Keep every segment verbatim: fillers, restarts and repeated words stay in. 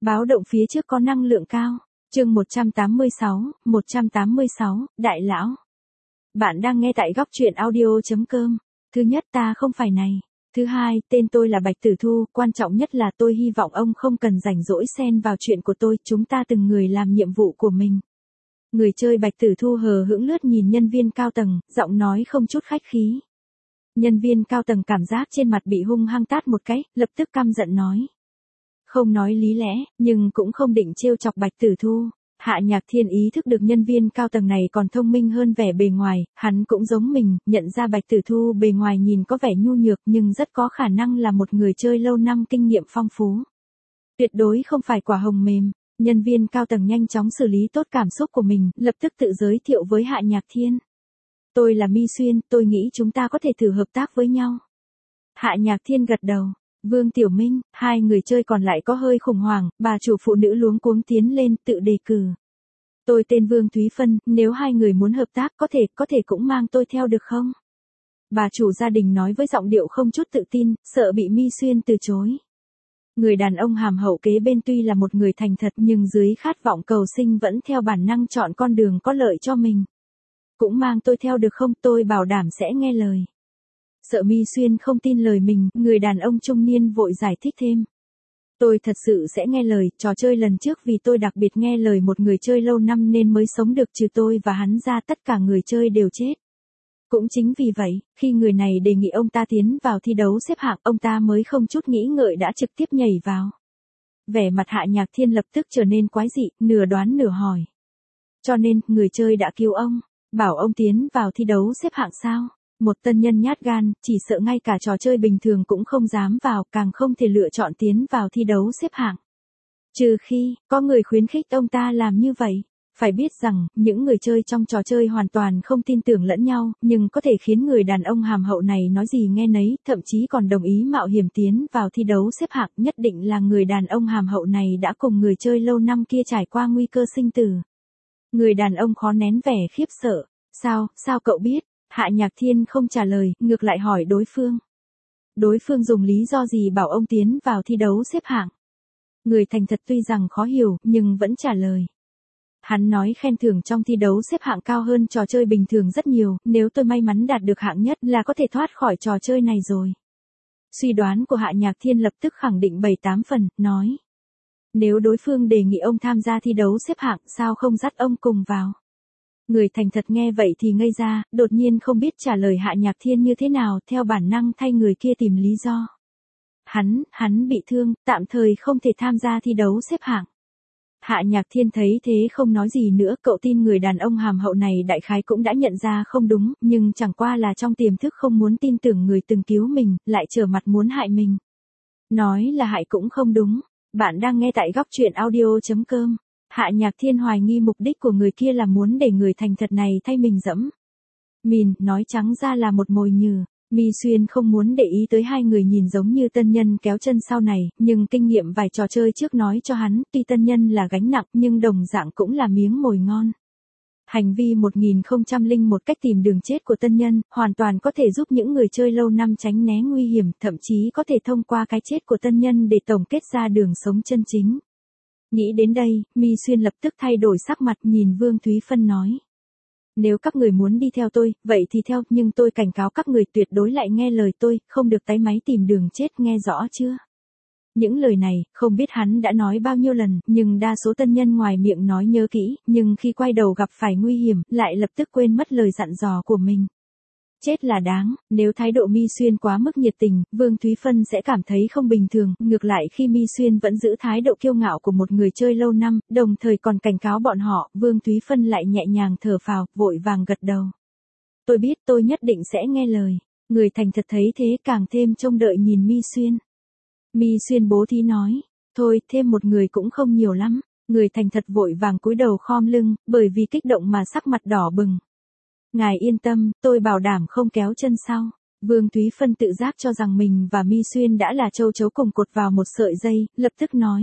Báo động phía trước có năng lượng cao. Chương một trăm tám mươi sáu, một trăm tám mươi sáu, Đại Lão. Bạn đang nghe tại góc truyện audio chấm com. Thứ nhất, ta không phải này. Thứ hai, tên tôi là Bạch Tử Thu, quan trọng nhất là tôi hy vọng ông không cần rảnh rỗi xen vào chuyện của tôi, chúng ta từng người làm nhiệm vụ của mình. Người chơi Bạch Tử Thu hờ hững lướt nhìn nhân viên cao tầng, giọng nói không chút khách khí. Nhân viên cao tầng cảm giác trên mặt bị hung hăng tát một cái, lập tức căm giận nói. Không nói lý lẽ, nhưng cũng không định trêu chọc Bạch Tử Thu. Hạ Nhạc Thiên ý thức được nhân viên cao tầng này còn thông minh hơn vẻ bề ngoài, hắn cũng giống mình, nhận ra Bạch Tử Thu bề ngoài nhìn có vẻ nhu nhược nhưng rất có khả năng là một người chơi lâu năm kinh nghiệm phong phú. Tuyệt đối không phải quả hồng mềm. Nhân viên cao tầng nhanh chóng xử lý tốt cảm xúc của mình, lập tức tự giới thiệu với Hạ Nhạc Thiên. Tôi là Mi Xuyên, tôi nghĩ chúng ta có thể thử hợp tác với nhau. Hạ Nhạc Thiên gật đầu. Vương Tiểu Minh, hai người chơi còn lại có hơi khủng hoảng, bà chủ phụ nữ luống cuống tiến lên tự đề cử. Tôi tên Vương Thúy Phân, nếu hai người muốn hợp tác có thể, có thể cũng mang tôi theo được không? Bà chủ gia đình nói với giọng điệu không chút tự tin, sợ bị Mi Xuyên từ chối. Người đàn ông hàm hậu kế bên tuy là một người thành thật nhưng dưới khát vọng cầu sinh vẫn theo bản năng chọn con đường có lợi cho mình. Cũng mang tôi theo được không, tôi bảo đảm sẽ nghe lời. Sợ Mi Xuyên không tin lời mình, người đàn ông trung niên vội giải thích thêm. Tôi thật sự sẽ nghe lời, trò chơi lần trước vì tôi đặc biệt nghe lời một người chơi lâu năm nên mới sống được, trừ tôi và hắn ra tất cả người chơi đều chết. Cũng chính vì vậy, khi người này đề nghị ông ta tiến vào thi đấu xếp hạng, ông ta mới không chút nghĩ ngợi đã trực tiếp nhảy vào. Vẻ mặt Hạ Nhạc Thiên lập tức trở nên quái dị, nửa đoán nửa hỏi. Cho nên, người chơi đã cứu ông, bảo ông tiến vào thi đấu xếp hạng sao? Một tân nhân nhát gan, chỉ sợ ngay cả trò chơi bình thường cũng không dám vào, càng không thể lựa chọn tiến vào thi đấu xếp hạng. Trừ khi, có người khuyến khích ông ta làm như vậy. Phải biết rằng, những người chơi trong trò chơi hoàn toàn không tin tưởng lẫn nhau, nhưng có thể khiến người đàn ông hàm hậu này nói gì nghe nấy, thậm chí còn đồng ý mạo hiểm tiến vào thi đấu xếp hạng, nhất định là người đàn ông hàm hậu này đã cùng người chơi lâu năm kia trải qua nguy cơ sinh tử. Người đàn ông khó nén vẻ khiếp sợ. Sao, sao cậu biết? Hạ Nhạc Thiên không trả lời, ngược lại hỏi đối phương. Đối phương dùng lý do gì bảo ông tiến vào thi đấu xếp hạng? Người thành thật tuy rằng khó hiểu, nhưng vẫn trả lời. Hắn nói khen thưởng trong thi đấu xếp hạng cao hơn trò chơi bình thường rất nhiều, nếu tôi may mắn đạt được hạng nhất là có thể thoát khỏi trò chơi này rồi. Suy đoán của Hạ Nhạc Thiên lập tức khẳng định bảy tám phần, nói. Nếu đối phương đề nghị ông tham gia thi đấu xếp hạng, sao không dắt ông cùng vào? Người thành thật nghe vậy thì ngây ra, đột nhiên không biết trả lời Hạ Nhạc Thiên như thế nào, theo bản năng thay người kia tìm lý do. Hắn, hắn bị thương, tạm thời không thể tham gia thi đấu xếp hạng. Hạ Nhạc Thiên thấy thế không nói gì nữa, cậu tin người đàn ông hàm hậu này đại khái cũng đã nhận ra không đúng, nhưng chẳng qua là trong tiềm thức không muốn tin tưởng người từng cứu mình, lại trở mặt muốn hại mình. Nói là hại cũng không đúng. Bạn đang nghe tại góc truyện audio chấm com. Hạ Nhạc Thiên hoài nghi mục đích của người kia là muốn để người thành thật này thay mình dẫm. Mìn, nói trắng ra là một mồi nhử. Mi Xuyên không muốn để ý tới hai người nhìn giống như tân nhân kéo chân sau này, nhưng kinh nghiệm vài trò chơi trước nói cho hắn, tuy tân nhân là gánh nặng nhưng đồng dạng cũng là miếng mồi ngon. Hành vi một nghìn không trăm lẻ một cách tìm đường chết của tân nhân, hoàn toàn có thể giúp những người chơi lâu năm tránh né nguy hiểm, thậm chí có thể thông qua cái chết của tân nhân để tổng kết ra đường sống chân chính. Nghĩ đến đây, Mi Xuyên lập tức thay đổi sắc mặt nhìn Vương Thúy Phân nói. Nếu các người muốn đi theo tôi, vậy thì theo, nhưng tôi cảnh cáo các người tuyệt đối lại nghe lời tôi, không được tái máy tìm đường chết, nghe rõ chưa? Những lời này, không biết hắn đã nói bao nhiêu lần, nhưng đa số tân nhân ngoài miệng nói nhớ kỹ, nhưng khi quay đầu gặp phải nguy hiểm, lại lập tức quên mất lời dặn dò của mình. Chết là đáng, nếu thái độ Mi Xuyên quá mức nhiệt tình, Vương Thúy Phân sẽ cảm thấy không bình thường, ngược lại khi Mi Xuyên vẫn giữ thái độ kiêu ngạo của một người chơi lâu năm, đồng thời còn cảnh cáo bọn họ, Vương Thúy Phân lại nhẹ nhàng thở phào, vội vàng gật đầu. Tôi biết, tôi nhất định sẽ nghe lời. Người thành thật thấy thế càng thêm trông đợi nhìn Mi Xuyên. Mi Xuyên bố thí nói, thôi, thêm một người cũng không nhiều lắm. Người thành thật vội vàng cúi đầu khom lưng, bởi vì kích động mà sắc mặt đỏ bừng. Ngài yên tâm, tôi bảo đảm không kéo chân sau. Vương Thúy Phân tự giác cho rằng mình và Mi Xuyên đã là châu chấu cùng cột vào một sợi dây, lập tức nói.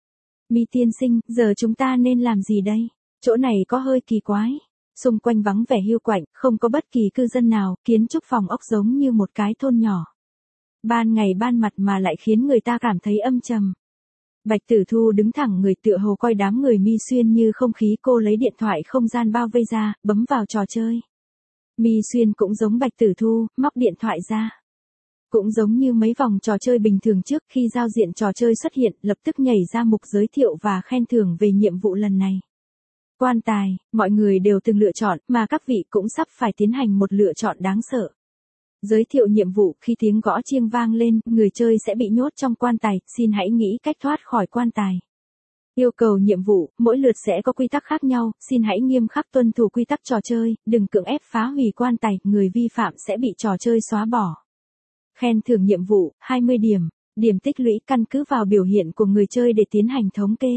Mi tiên sinh, giờ chúng ta nên làm gì đây? Chỗ này có hơi kỳ quái. Xung quanh vắng vẻ hiu quạnh, không có bất kỳ cư dân nào, kiến trúc phòng ốc giống như một cái thôn nhỏ. Ban ngày ban mặt mà lại khiến người ta cảm thấy âm trầm. Bạch Tử Thu đứng thẳng người tựa hồ coi đám người Mi Xuyên như không khí, cô lấy điện thoại không gian bao vây ra, bấm vào trò chơi. Mi Xuyên cũng giống Bạch Tử Thu, móc điện thoại ra. Cũng giống như mấy vòng trò chơi bình thường trước, khi giao diện trò chơi xuất hiện, lập tức nhảy ra mục giới thiệu và khen thưởng về nhiệm vụ lần này. Quan tài, mọi người đều từng lựa chọn, mà các vị cũng sắp phải tiến hành một lựa chọn đáng sợ. Giới thiệu nhiệm vụ, khi tiếng gõ chiêng vang lên, người chơi sẽ bị nhốt trong quan tài, xin hãy nghĩ cách thoát khỏi quan tài. Yêu cầu nhiệm vụ, mỗi lượt sẽ có quy tắc khác nhau, xin hãy nghiêm khắc tuân thủ quy tắc trò chơi, đừng cưỡng ép phá hủy quan tài, người vi phạm sẽ bị trò chơi xóa bỏ. Khen thưởng nhiệm vụ, hai mươi điểm, điểm tích lũy căn cứ vào biểu hiện của người chơi để tiến hành thống kê.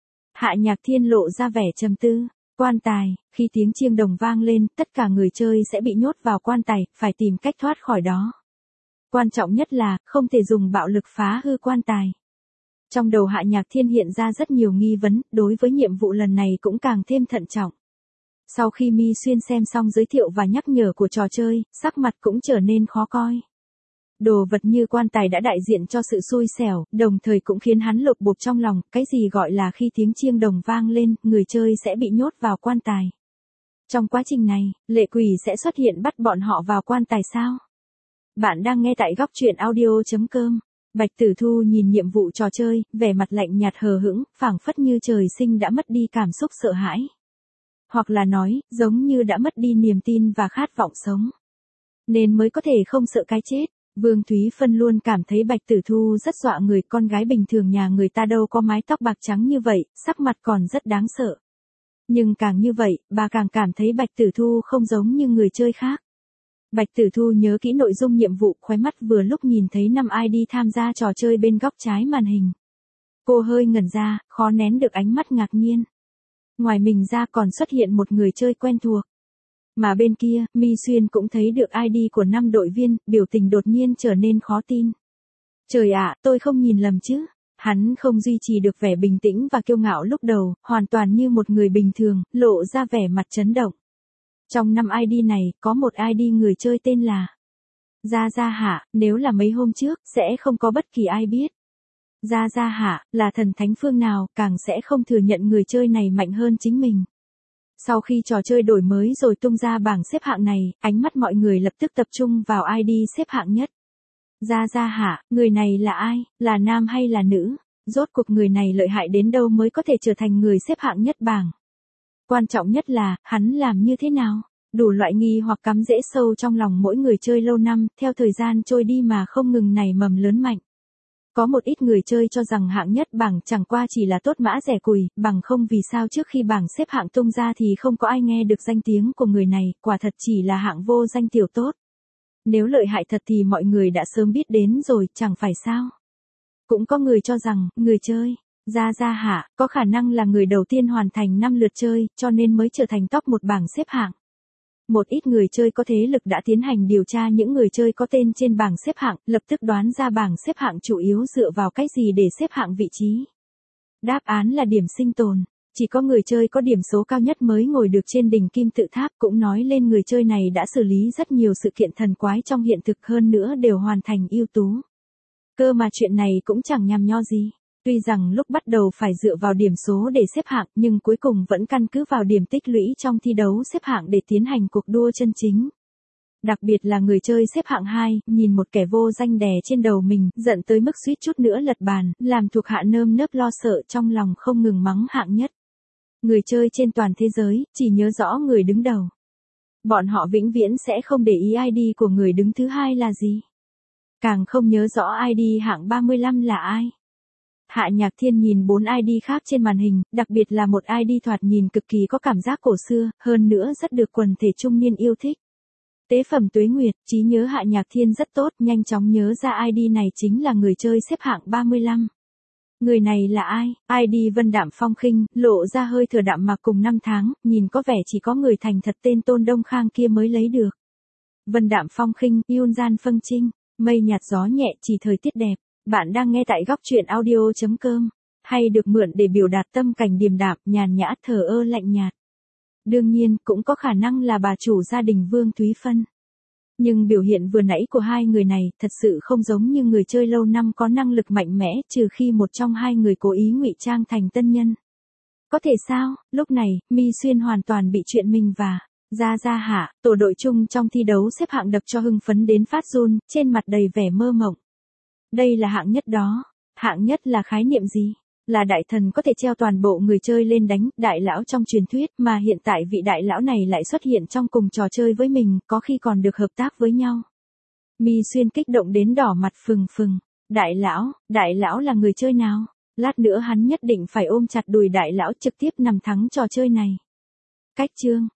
Hạ Nhạc Thiên lộ ra vẻ trầm tư. Quan tài, khi tiếng chiêng đồng vang lên, tất cả người chơi sẽ bị nhốt vào quan tài, phải tìm cách thoát khỏi đó. Quan trọng nhất là, không thể dùng bạo lực phá hư quan tài. Trong đầu Hạ Nhạc Thiên hiện ra rất nhiều nghi vấn, đối với nhiệm vụ lần này cũng càng thêm thận trọng. Sau khi Mi Xuyên xem xong giới thiệu và nhắc nhở của trò chơi, sắc mặt cũng trở nên khó coi. Đồ vật như quan tài đã đại diện cho sự xui xẻo, đồng thời cũng khiến hắn lột bột trong lòng, cái gì gọi là khi tiếng chiêng đồng vang lên, người chơi sẽ bị nhốt vào quan tài. Trong quá trình này, lệ quỷ sẽ xuất hiện bắt bọn họ vào quan tài sao? Bạn đang nghe tại góc truyện audio chấm com. Bạch Tử Thu nhìn nhiệm vụ trò chơi, vẻ mặt lạnh nhạt hờ hững, phảng phất như trời sinh đã mất đi cảm xúc sợ hãi. Hoặc là nói, giống như đã mất đi niềm tin và khát vọng sống. Nên mới có thể không sợ cái chết. Vương Thúy Phân luôn cảm thấy Bạch Tử Thu rất dọa người, con gái bình thường nhà người ta đâu có mái tóc bạc trắng như vậy, sắc mặt còn rất đáng sợ. Nhưng càng như vậy, bà càng cảm thấy Bạch Tử Thu không giống như người chơi khác. Bạch Tử Thu nhớ kỹ nội dung nhiệm vụ, khóe mắt vừa lúc nhìn thấy năm i đê tham gia trò chơi bên góc trái màn hình. Cô hơi ngẩn ra, khó nén được ánh mắt ngạc nhiên. Ngoài mình ra còn xuất hiện một người chơi quen thuộc. Mà bên kia, Mi Xuyên cũng thấy được i đê của năm đội viên, biểu tình đột nhiên trở nên khó tin. Trời ạ, tôi không nhìn lầm chứ. Hắn không duy trì được vẻ bình tĩnh và kiêu ngạo lúc đầu, hoàn toàn như một người bình thường, lộ ra vẻ mặt chấn động. Trong năm i đê này, có một i đê người chơi tên là Gia Gia Hạ, nếu là mấy hôm trước, sẽ không có bất kỳ ai biết. Gia Gia Hạ, là thần thánh phương nào, càng sẽ không thừa nhận người chơi này mạnh hơn chính mình. Sau khi trò chơi đổi mới rồi tung ra bảng xếp hạng này, ánh mắt mọi người lập tức tập trung vào i đê xếp hạng nhất. Gia Gia Hạ, người này là ai, là nam hay là nữ? Rốt cuộc người này lợi hại đến đâu mới có thể trở thành người xếp hạng nhất bảng? Quan trọng nhất là, hắn làm như thế nào? Đủ loại nghi hoặc cắm rễ sâu trong lòng mỗi người chơi lâu năm, theo thời gian trôi đi mà không ngừng nảy mầm lớn mạnh. Có một ít người chơi cho rằng hạng nhất bảng chẳng qua chỉ là tốt mã rẻ cùi, bằng không vì sao trước khi bảng xếp hạng tung ra thì không có ai nghe được danh tiếng của người này, quả thật chỉ là hạng vô danh tiểu tốt. Nếu lợi hại thật thì mọi người đã sớm biết đến rồi, chẳng phải sao? Cũng có người cho rằng, người chơi Gia Gia Hạ có khả năng là người đầu tiên hoàn thành năm lượt chơi, cho nên mới trở thành top một bảng xếp hạng. Một ít người chơi có thế lực đã tiến hành điều tra những người chơi có tên trên bảng xếp hạng, lập tức đoán ra bảng xếp hạng chủ yếu dựa vào cái gì để xếp hạng vị trí. Đáp án là điểm sinh tồn. Chỉ có người chơi có điểm số cao nhất mới ngồi được trên đỉnh kim tự tháp, cũng nói lên người chơi này đã xử lý rất nhiều sự kiện thần quái trong hiện thực, hơn nữa đều hoàn thành ưu tú. Cơ mà chuyện này cũng chẳng nhằm nho gì. Tuy rằng lúc bắt đầu phải dựa vào điểm số để xếp hạng, nhưng cuối cùng vẫn căn cứ vào điểm tích lũy trong thi đấu xếp hạng để tiến hành cuộc đua chân chính. Đặc biệt là người chơi xếp hạng hai, nhìn một kẻ vô danh đè trên đầu mình, giận tới mức suýt chút nữa lật bàn, làm thuộc hạ nơm nớp lo sợ trong lòng không ngừng mắng hạng nhất. Người chơi trên toàn thế giới, chỉ nhớ rõ người đứng đầu. Bọn họ vĩnh viễn sẽ không để ý i đê của người đứng thứ hai là gì. Càng không nhớ rõ i đê hạng ba mươi lăm là ai. Hạ Nhạc Thiên nhìn bốn i đê khác trên màn hình, đặc biệt là một i đê thoạt nhìn cực kỳ có cảm giác cổ xưa, hơn nữa rất được quần thể trung niên yêu thích. Tế Phẩm Tuế Nguyệt, trí nhớ Hạ Nhạc Thiên rất tốt, nhanh chóng nhớ ra i đê này chính là người chơi xếp hạng ba mươi lăm. Người này là ai? i đê Vân Đạm Phong Khinh, lộ ra hơi thừa đạm mà cùng năm tháng, nhìn có vẻ chỉ có người thành thật tên Tôn Đông Khang kia mới lấy được. Vân Đạm Phong Khinh, Yun Gian Phân Trinh, mây nhạt gió nhẹ chỉ thời tiết đẹp. Bạn đang nghe tại góc truyện audio chấm com, hay được mượn để biểu đạt tâm cảnh điềm đạm, nhàn nhã, thờ ơ lạnh nhạt. Đương nhiên, cũng có khả năng là bà chủ gia đình Vương Thúy Phân. Nhưng biểu hiện vừa nãy của hai người này thật sự không giống như người chơi lâu năm có năng lực mạnh mẽ, trừ khi một trong hai người cố ý ngụy trang thành tân nhân. Có thể sao? Lúc này, Mi Xuyên hoàn toàn bị chuyện mình và Gia Gia hạ, tổ đội chung trong thi đấu xếp hạng đập cho hưng phấn đến phát run, trên mặt đầy vẻ mơ mộng. Đây là hạng nhất đó. Hạng nhất là khái niệm gì? Là đại thần có thể treo toàn bộ người chơi lên đánh, đại lão trong truyền thuyết, mà hiện tại vị đại lão này lại xuất hiện trong cùng trò chơi với mình, có khi còn được hợp tác với nhau. Mi Xuyên kích động đến đỏ mặt phừng phừng. Đại lão, đại lão là người chơi nào? Lát nữa hắn nhất định phải ôm chặt đùi đại lão trực tiếp nằm thắng trò chơi này. Cách chương